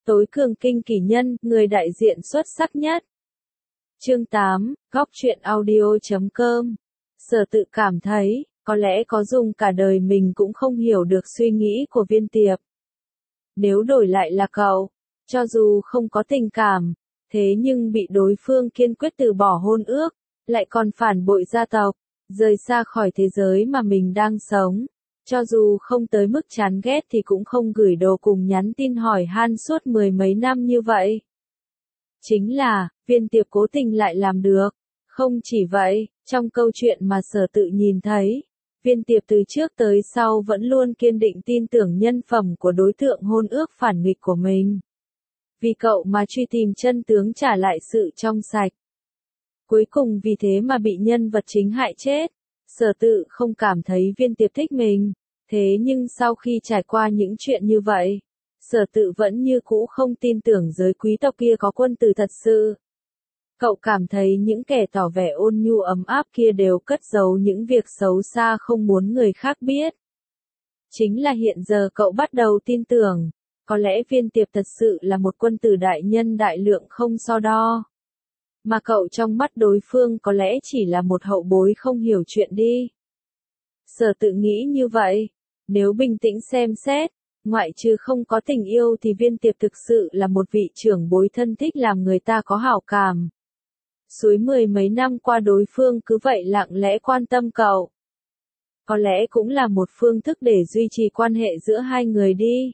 Tối cường kinh kỳ nhân, người đại diện xuất sắc nhất. Chương 8, góc truyện audio.com. Sở tự cảm thấy, có lẽ có dùng cả đời mình cũng không hiểu được suy nghĩ của Viên Tiệp. Nếu đổi lại là cậu, cho dù không có tình cảm, thế nhưng bị đối phương kiên quyết từ bỏ hôn ước, lại còn phản bội gia tộc, rời xa khỏi thế giới mà mình đang sống. Cho dù không tới mức chán ghét thì cũng không gửi đồ cùng nhắn tin hỏi han suốt mười mấy năm như vậy. Chính là, Viên Tiệp cố tình lại làm được. Không chỉ vậy, trong câu chuyện mà Sở tự nhìn thấy, Viên Tiệp từ trước tới sau vẫn luôn kiên định tin tưởng nhân phẩm của đối tượng hôn ước phản nghịch của mình. Vì cậu mà truy tìm chân tướng trả lại sự trong sạch. Cuối cùng vì thế mà bị nhân vật chính hại chết. Sở tự không cảm thấy Viên Tiệp thích mình, thế nhưng sau khi trải qua những chuyện như vậy, Sở tự vẫn như cũ không tin tưởng giới quý tộc kia có quân tử thật sự. Cậu cảm thấy những kẻ tỏ vẻ ôn nhu ấm áp kia đều cất giấu những việc xấu xa không muốn người khác biết. Chính là hiện giờ cậu bắt đầu tin tưởng, có lẽ Viên Tiệp thật sự là một quân tử đại nhân đại lượng không so đo. Mà cậu trong mắt đối phương có lẽ chỉ là một hậu bối không hiểu chuyện đi. Sở tự nghĩ như vậy, nếu bình tĩnh xem xét, ngoại trừ không có tình yêu thì Viên Tiệp thực sự là một vị trưởng bối thân thích làm người ta có hảo cảm. Suối mười mấy năm qua đối phương cứ vậy lặng lẽ quan tâm cậu. Có lẽ cũng là một phương thức để duy trì quan hệ giữa hai người đi.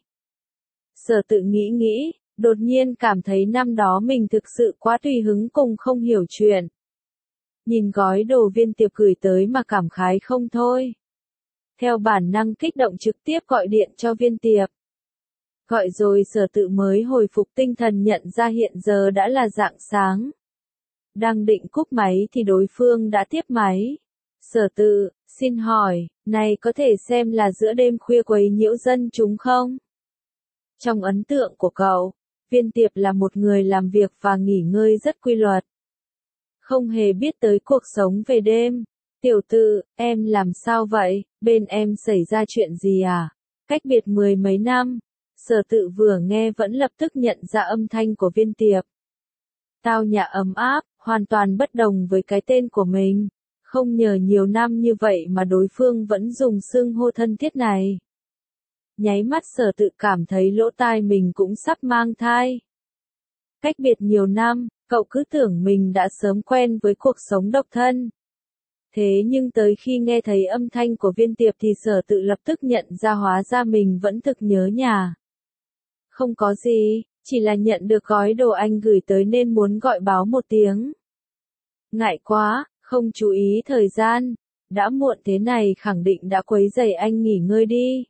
Sở tự nghĩ, đột nhiên cảm thấy năm đó mình thực sự quá tùy hứng cùng không hiểu chuyện. Nhìn gói đồ Viên Tiệp gửi tới mà cảm khái không thôi. Theo bản năng kích động trực tiếp gọi điện cho Viên Tiệp. Gọi rồi Sở tự mới hồi phục tinh thần nhận ra hiện giờ đã là rạng sáng. Đang định cúp máy thì đối phương đã tiếp máy. Sở tự, xin hỏi, này có thể xem là giữa đêm khuya quấy nhiễu dân chúng không? Trong ấn tượng của cậu, Viên Tiệp là một người làm việc và nghỉ ngơi rất quy luật. Không hề biết tới cuộc sống về đêm. Tiểu tự, em làm sao vậy, bên em xảy ra chuyện gì à? Cách biệt mười mấy năm. Sở tự vừa nghe vẫn lập tức nhận ra âm thanh của Viên Tiệp. Tao nhã ấm áp, hoàn toàn bất đồng với cái tên của mình. Không nhờ nhiều năm như vậy mà đối phương vẫn dùng xưng hô thân thiết này. Nháy mắt Sở tự cảm thấy lỗ tai mình cũng sắp mang thai. Cách biệt nhiều năm, cậu cứ tưởng mình đã sớm quen với cuộc sống độc thân. Thế nhưng tới khi nghe thấy âm thanh của Viên Tiệp thì Sở tự lập tức nhận ra hóa ra mình vẫn thực nhớ nhà. Không có gì, chỉ là nhận được gói đồ anh gửi tới nên muốn gọi báo một tiếng. Ngại quá, không chú ý thời gian, đã muộn thế này khẳng định đã quấy rầy anh nghỉ ngơi đi.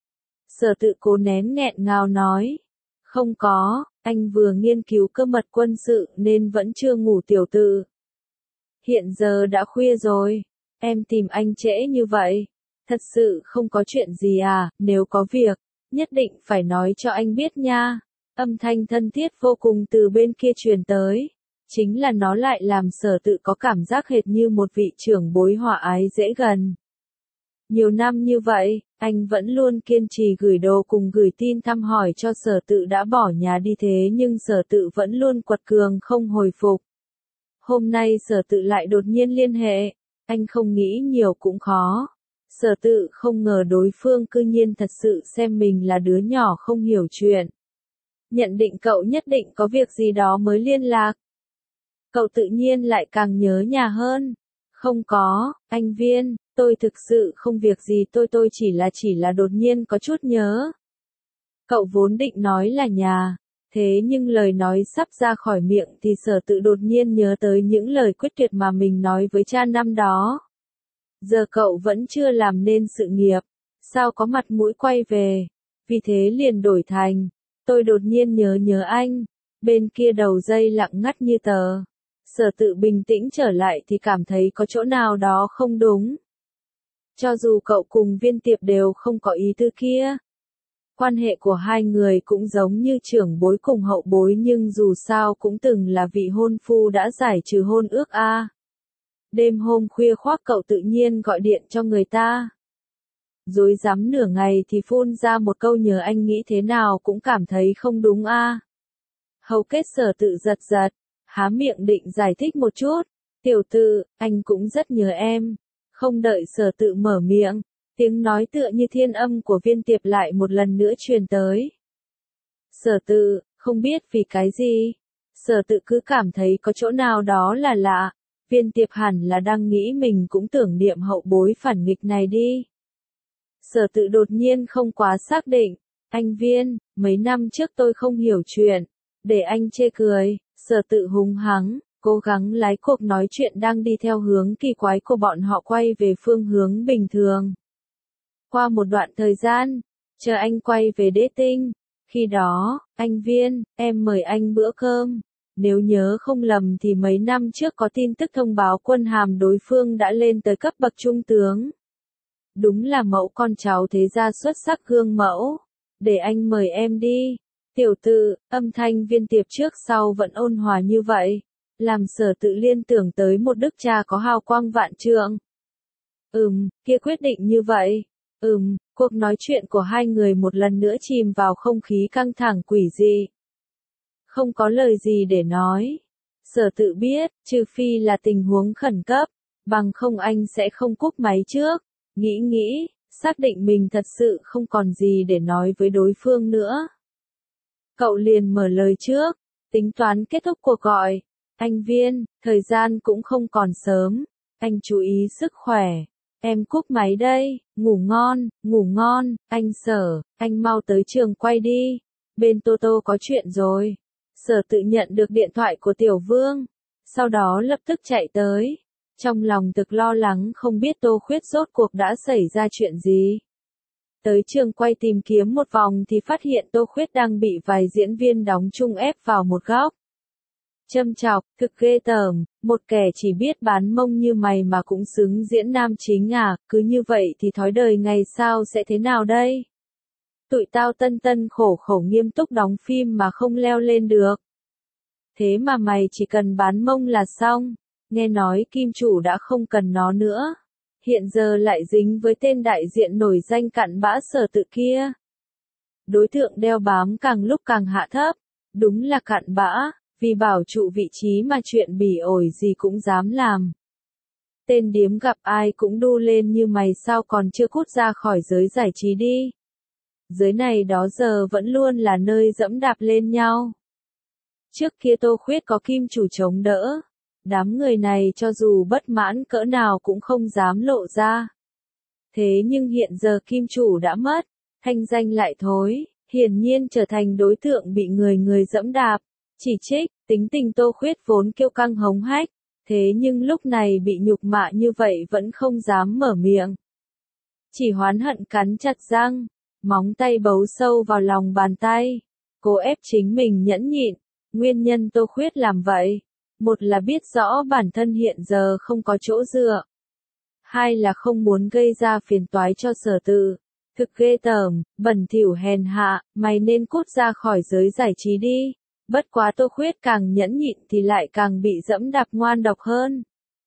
Sở tự cố nén nghẹn ngào nói. Không có, anh vừa nghiên cứu cơ mật quân sự nên vẫn chưa ngủ tiểu tự. Hiện giờ đã khuya rồi, em tìm anh trễ như vậy. Thật sự không có chuyện gì à, nếu có việc, nhất định phải nói cho anh biết nha. Âm thanh thân thiết vô cùng từ bên kia truyền tới. Chính là nó lại làm Sở tự có cảm giác hệt như một vị trưởng bối hòa ái dễ gần. Nhiều năm như vậy, anh vẫn luôn kiên trì gửi đồ cùng gửi tin thăm hỏi cho Sở tự đã bỏ nhà đi thế nhưng Sở tự vẫn luôn quật cường không hồi phục. Hôm nay Sở tự lại đột nhiên liên hệ, anh không nghĩ nhiều cũng khó. Sở tự không ngờ đối phương cư nhiên thật sự xem mình là đứa nhỏ không hiểu chuyện. Nhận định cậu nhất định có việc gì đó mới liên lạc. Cậu tự nhiên lại càng nhớ nhà hơn. Không có, anh Viên, tôi thực sự không việc gì tôi chỉ là đột nhiên có chút nhớ. Cậu vốn định nói là nhà, thế nhưng lời nói sắp ra khỏi miệng thì Sở tự đột nhiên nhớ tới những lời quyết tuyệt mà mình nói với cha năm đó. Giờ cậu vẫn chưa làm nên sự nghiệp, sao có mặt mũi quay về, vì thế liền đổi thành, tôi đột nhiên nhớ anh, bên kia đầu dây lặng ngắt như tờ. Sở tự bình tĩnh trở lại thì cảm thấy có chỗ nào đó không đúng. Cho dù cậu cùng Viên Tiệp đều không có ý tư kia. Quan hệ của hai người cũng giống như trưởng bối cùng hậu bối nhưng dù sao cũng từng là vị hôn phu đã giải trừ hôn ước a. Đêm hôm khuya khoác cậu tự nhiên gọi điện cho người ta. Dối rắm nửa ngày thì phun ra một câu nhờ anh nghĩ thế nào cũng cảm thấy không đúng a. Hầu kết Sở Tự giật giật, há miệng định giải thích một chút. Tiểu Tự, anh cũng rất nhớ em. Không đợi Sở Tự mở miệng, tiếng nói tựa như thiên âm của Viên Tiệp lại một lần nữa truyền tới. Sở Tự, không biết vì cái gì, Sở Tự cứ cảm thấy có chỗ nào đó là lạ. Viên Tiệp hẳn là đang nghĩ mình cũng tưởng niệm hậu bối phản nghịch này đi. Sở Tự đột nhiên không quá xác định. Anh Viên, mấy năm trước tôi không hiểu chuyện. Để anh chê cười. Sở Tự hung hăng, cố gắng lái cuộc nói chuyện đang đi theo hướng kỳ quái của bọn họ quay về phương hướng bình thường. Qua một đoạn thời gian, chờ anh quay về dating. Khi đó, anh Viên, em mời anh bữa cơm. Nếu nhớ không lầm thì mấy năm trước có tin tức thông báo quân hàm đối phương đã lên tới cấp bậc trung tướng. Đúng là mẫu con cháu thế gia xuất sắc gương mẫu. Để anh mời em đi. Tiểu Tự, âm thanh Viên Tiệp trước sau vẫn ôn hòa như vậy. Làm Sở Tự liên tưởng tới một đức cha có hào quang vạn trượng. Kia quyết định như vậy. Cuộc nói chuyện của hai người một lần nữa chìm vào không khí căng thẳng quỷ dị. Không có lời gì để nói. Sở Tự biết, trừ phi là tình huống khẩn cấp, bằng không anh sẽ không cúp máy trước. Nghĩ, xác định mình thật sự không còn gì để nói với đối phương nữa. Cậu liền mở lời trước, tính toán kết thúc cuộc gọi. Anh Viên, thời gian cũng không còn sớm, anh chú ý sức khỏe. Em cúp máy đây, ngủ ngon, anh Sở, anh mau tới trường quay đi. Bên Toto có chuyện rồi. Sở Tự nhận được điện thoại của Tiểu Vương, sau đó lập tức chạy tới. Trong lòng thực lo lắng không biết Tô Khuyết rốt cuộc đã xảy ra chuyện gì. Tới trường quay tìm kiếm một vòng thì phát hiện Tô Khuyết đang bị vài diễn viên đóng chung ép vào một góc. Châm chọc, thực ghê tởm, một kẻ chỉ biết bán mông như mày mà cũng xứng diễn nam chính à, cứ như vậy thì thói đời ngày sau sẽ thế nào đây? Tụi tao tân khổ nghiêm túc đóng phim mà không leo lên được. Thế mà mày chỉ cần bán mông là xong, nghe nói kim chủ đã không cần nó nữa. Hiện giờ lại dính với tên đại diện nổi danh cặn bã Sở Tự kia. Đối tượng đeo bám càng lúc càng hạ thấp, đúng là cặn bã, vì bảo trụ vị trí mà chuyện bỉ ổi gì cũng dám làm. Tên điếm gặp ai cũng đu lên như mày sao còn chưa cút ra khỏi giới giải trí đi. Giới này đó giờ vẫn luôn là nơi dẫm đạp lên nhau. Trước kia Tô Khuyết có kim chủ chống đỡ. Đám người này cho dù bất mãn cỡ nào cũng không dám lộ ra. Thế nhưng hiện giờ kim chủ đã mất, thanh danh lại thối, hiển nhiên trở thành đối tượng bị người dẫm đạp, chỉ trích. Tính tình Tô Khuyết vốn kiêu căng hống hách, thế nhưng lúc này bị nhục mạ như vậy vẫn không dám mở miệng. Chỉ hoán hận cắn chặt răng, móng tay bấu sâu vào lòng bàn tay, cố ép chính mình nhẫn nhịn. Nguyên nhân Tô Khuyết làm vậy, một là biết rõ bản thân hiện giờ không có chỗ dựa, hai là không muốn gây ra phiền toái cho Sở Tự. Thực ghê tởm, bẩn thỉu hèn hạ, mày nên cút ra khỏi giới giải trí đi. Bất quá Tô Khuyết càng nhẫn nhịn thì lại càng bị dẫm đạp ngoan độc hơn.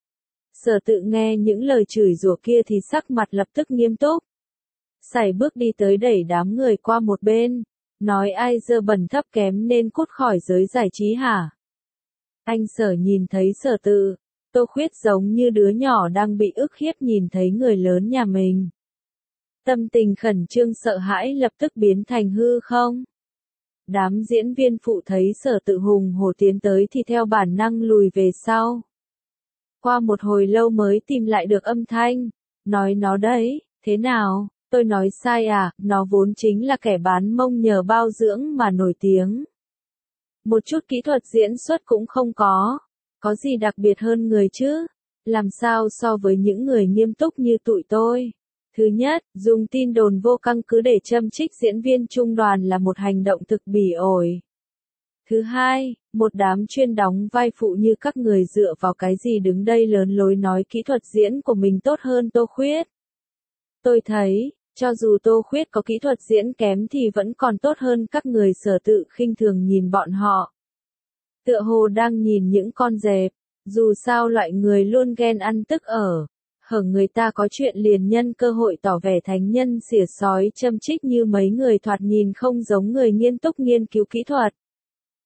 Sở Tự nghe những lời chửi rủa kia thì sắc mặt lập tức nghiêm túc. Sải bước đi tới đẩy đám người qua một bên, nói ai dơ bẩn thấp kém nên cút khỏi giới giải trí hả? Anh Sở nhìn thấy Sở Tự, Tô Khuyết giống như đứa nhỏ đang bị ức hiếp nhìn thấy người lớn nhà mình. Tâm tình khẩn trương sợ hãi lập tức biến thành hư không. Đám diễn viên phụ thấy Sở Tự hùng hổ tiến tới thì theo bản năng lùi về sau. Qua một hồi lâu mới tìm lại được âm thanh, nói nó đấy, thế nào, tôi nói sai à, nó vốn chính là kẻ bán mông nhờ bao dưỡng mà nổi tiếng. Một chút kỹ thuật diễn xuất cũng không có gì đặc biệt hơn người chứ, làm sao so với những người nghiêm túc như tụi tôi. Thứ nhất, dùng tin đồn vô căn cứ để châm trích diễn viên trung đoàn là một hành động thực bỉ ổi. Thứ hai, một đám chuyên đóng vai phụ như các người dựa vào cái gì đứng đây lớn lối nói kỹ thuật diễn của mình tốt hơn Tô Khuyết. Tôi thấy, cho dù Tô Khuyết có kỹ thuật diễn kém thì vẫn còn tốt hơn các người Sở Tự khinh thường nhìn bọn họ. Tựa hồ đang nhìn những con dẹp, dù sao loại người luôn ghen ăn tức ở. Hở người ta có chuyện liền nhân cơ hội tỏ vẻ thánh nhân xỉa sói châm trích như mấy người thoạt nhìn không giống người nghiêm túc nghiên cứu kỹ thuật.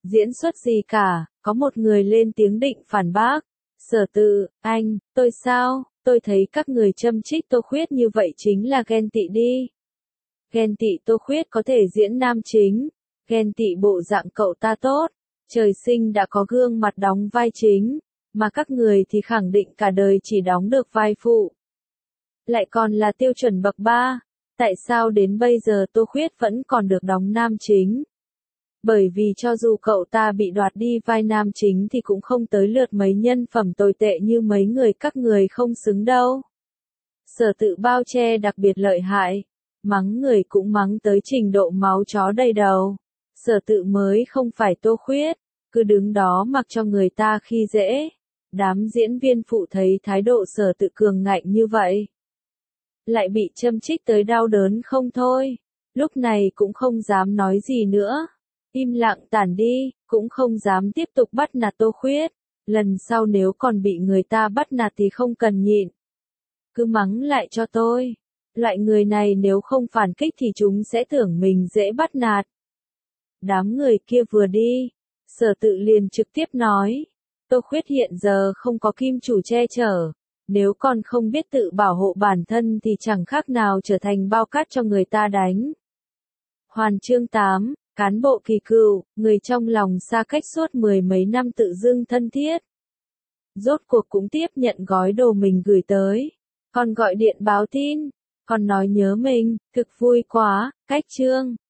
diễn xuất gì cả, có một người lên tiếng định phản bác. Sở Tự, anh, tôi sao, tôi thấy các người châm trích Tô Khuyết như vậy chính là ghen tị đi. Ghen tị Tô Khuyết có thể diễn nam chính, ghen tị bộ dạng cậu ta tốt, trời sinh đã có gương mặt đóng vai chính, mà các người thì khẳng định cả đời chỉ đóng được vai phụ. Lại còn là tiêu chuẩn bậc 3, tại sao đến bây giờ Tô Khuyết vẫn còn được đóng nam chính? Bởi vì cho dù cậu ta bị đoạt đi vai nam chính thì cũng không tới lượt mấy nhân phẩm tồi tệ như mấy người các người không xứng đâu. Sở Tự bao che đặc biệt lợi hại, mắng người cũng mắng tới trình độ máu chó đầy đầu. Sở Tự mới không phải Tô Khuyết, cứ đứng đó mặc cho người ta khi dễ. Đám diễn viên phụ thấy thái độ Sở Tự cường ngạnh như vậy, lại bị châm trích tới đau đớn không thôi. Lúc này cũng không dám nói gì nữa. Im lặng tản đi, cũng không dám tiếp tục bắt nạt Tô Khuyết. Lần sau nếu còn bị người ta bắt nạt thì không cần nhịn. Cứ mắng lại cho tôi. Loại người này nếu không phản kích thì chúng sẽ tưởng mình dễ bắt nạt. Đám người kia vừa đi, Sở Tự liền trực tiếp nói. Tô Khuyết hiện giờ không có kim chủ che chở. Nếu còn không biết tự bảo hộ bản thân thì chẳng khác nào trở thành bao cát cho người ta đánh. Hoàn chương 8, cán bộ kỳ cựu, người trong lòng xa cách suốt mười mấy năm tự dưng thân thiết. Rốt cuộc cũng tiếp nhận gói đồ mình gửi tới. Còn gọi điện báo tin, còn nói nhớ mình, thực vui quá, cách chương.